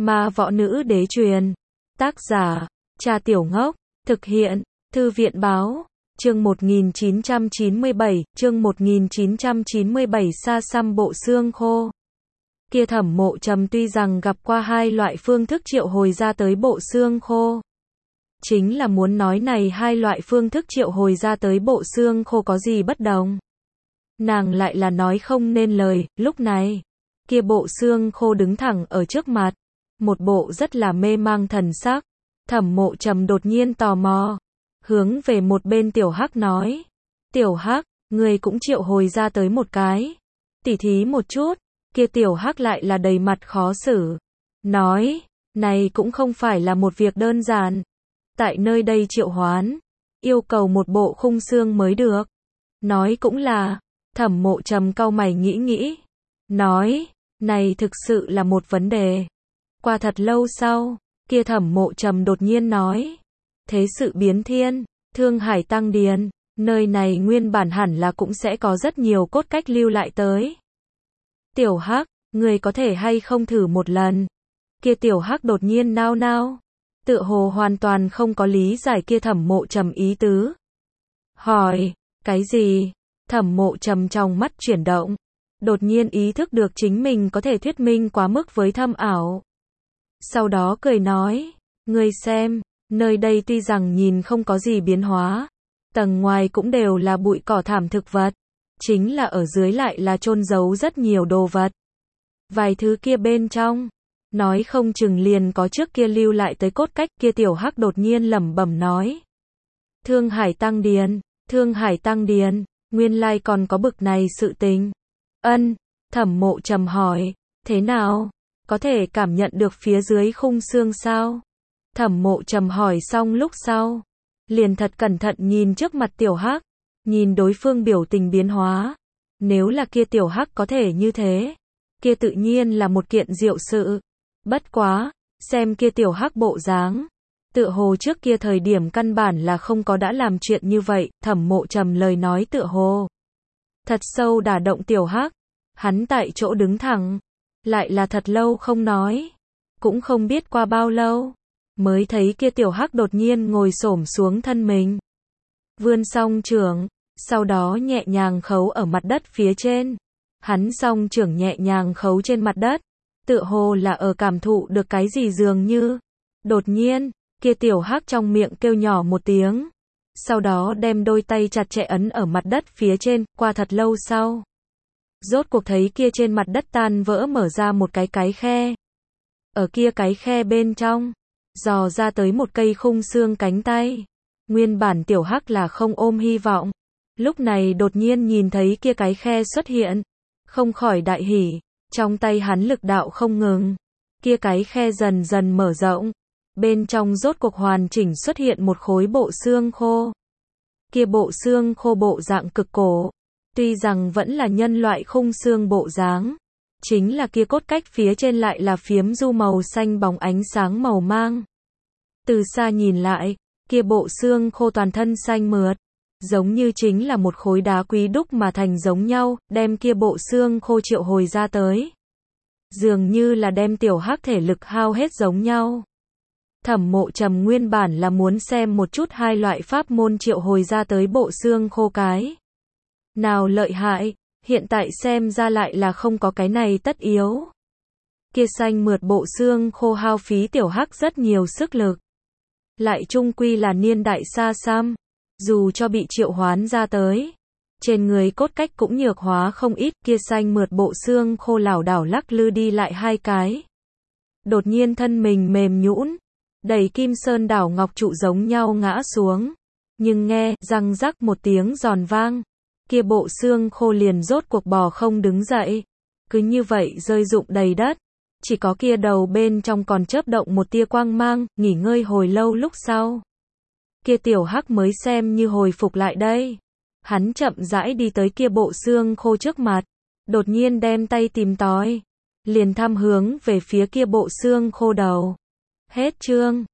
Ma Võ Nữ Đế truyền. Tác giả, Cha Tiểu Ngốc. Thực hiện, Thư viện báo. Chương 1997, chương 1997 Sa Xăm bộ xương khô. Kia Thẩm Mộ Trầm tuy rằng gặp qua hai loại phương thức triệu hồi ra tới bộ xương khô. Chính là muốn nói này hai loại phương thức triệu hồi ra tới bộ xương khô có gì bất đồng. Nàng lại là nói không nên lời, lúc này. Kia bộ xương khô đứng thẳng ở trước mặt. Một bộ rất là mê mang thần sắc. Thẩm Mộ Trầm đột nhiên tò mò. Hướng về một bên Tiểu Hắc nói. Tiểu Hắc, người cũng triệu hồi ra tới một cái. Tỉ thí một chút. Kia Tiểu Hắc lại là đầy mặt khó xử. Nói, này cũng không phải là một việc đơn giản. Tại nơi đây triệu hoán. Yêu cầu một bộ khung xương mới được. Nói cũng là. Thẩm Mộ Trầm cau mày nghĩ nghĩ. Nói, này thực sự là một vấn đề. Qua thật lâu sau, kia Thẩm Mộ Trầm đột nhiên nói. Thế sự biến thiên, Thương Hải Tăng Điền, nơi này nguyên bản hẳn là cũng sẽ có rất nhiều cốt cách lưu lại tới. Tiểu Hắc, người có thể hay không thử một lần? Kia Tiểu Hắc đột nhiên nao nao, tựa hồ hoàn toàn không có lý giải kia Thẩm Mộ Trầm ý tứ. Hỏi, cái gì? Thẩm Mộ Trầm trong mắt chuyển động, đột nhiên ý thức được chính mình có thể thuyết minh quá mức với thâm ảo. Sau đó cười nói, ngươi xem, nơi đây tuy rằng nhìn không có gì biến hóa, tầng ngoài cũng đều là bụi cỏ thảm thực vật, chính là ở dưới lại là chôn giấu rất nhiều đồ vật. Vài thứ kia bên trong, nói không chừng liền có trước kia lưu lại tới cốt cách. Kia Tiểu Hắc đột nhiên lẩm bẩm nói. Thương Hải Tăng Điền, Thương Hải Tăng Điền, nguyên lai còn có bực này sự tình. Ân, Thẩm Mộ Trầm hỏi, thế nào? Có thể cảm nhận được phía dưới khung xương sao? Thẩm Mộ Trầm hỏi xong lúc sau, liền thật cẩn thận nhìn trước mặt Tiểu Hắc, nhìn đối phương biểu tình biến hóa. Nếu là kia Tiểu Hắc có thể như thế, kia tự nhiên là một kiện diệu sự. Bất quá, xem kia Tiểu Hắc bộ dáng, tựa hồ trước kia thời điểm căn bản là không có đã làm chuyện như vậy. Thẩm Mộ Trầm lời nói tựa hồ thật sâu đả động Tiểu Hắc. Hắn tại chỗ đứng thẳng, lại là thật lâu không nói, cũng không biết qua bao lâu, mới thấy kia Tiểu Hắc đột nhiên ngồi xổm xuống thân mình, vươn song trưởng, sau đó nhẹ nhàng khấu ở mặt đất phía trên. Hắn song trưởng nhẹ nhàng khấu trên mặt đất, tựa hồ là ở cảm thụ được cái gì dường như. Đột nhiên, kia Tiểu Hắc trong miệng kêu nhỏ một tiếng, sau đó đem đôi tay chặt chẽ ấn ở mặt đất phía trên. Qua thật lâu sau, rốt cuộc thấy kia trên mặt đất tan vỡ mở ra một cái khe. Ở kia cái khe bên trong, dò ra tới một cây khung xương cánh tay. Nguyên bản Tiểu Hắc là không ôm hy vọng, lúc này đột nhiên nhìn thấy kia cái khe xuất hiện, không khỏi đại hỉ. Trong tay hắn lực đạo không ngừng, kia cái khe dần dần mở rộng, bên trong rốt cuộc hoàn chỉnh xuất hiện một khối bộ xương khô. Kia bộ xương khô bộ dạng cực cổ, tuy rằng vẫn là nhân loại khung xương bộ dáng, chính là kia cốt cách phía trên lại là phiếm du màu xanh bóng ánh sáng màu mang. Từ xa nhìn lại, kia bộ xương khô toàn thân xanh mượt, giống như chính là một khối đá quý đúc mà thành giống nhau. Đem kia bộ xương khô triệu hồi ra tới, dường như là đem Tiểu Hắc thể lực hao hết giống nhau. Thẩm Mộ Trầm nguyên bản là muốn xem một chút hai loại pháp môn triệu hồi ra tới bộ xương khô cái nào lợi hại, hiện tại xem ra lại là không có cái này tất yếu. Kia xanh mượt bộ xương khô hao phí Tiểu Hắc rất nhiều sức lực, lại chung quy là niên đại xa xăm, dù cho bị triệu hoán ra tới, trên người cốt cách cũng nhược hóa không ít. Kia xanh mượt bộ xương khô lảo đảo lắc lư đi lại hai cái, đột nhiên thân mình mềm nhũn, đầy Kim Sơn đảo ngọc trụ giống nhau ngã xuống. Nhưng nghe răng rắc một tiếng giòn vang, kia bộ xương khô liền rốt cuộc bò không đứng dậy, cứ như vậy rơi rụng đầy đất. Chỉ có kia đầu bên trong còn chớp động một tia quang mang. Nghỉ ngơi hồi lâu lúc sau, kia Tiểu Hắc mới xem như hồi phục lại đây. Hắn chậm rãi đi tới kia bộ xương khô trước mặt, đột nhiên đem tay tìm tòi, liền thăm hướng về phía kia bộ xương khô đầu. Hết chương.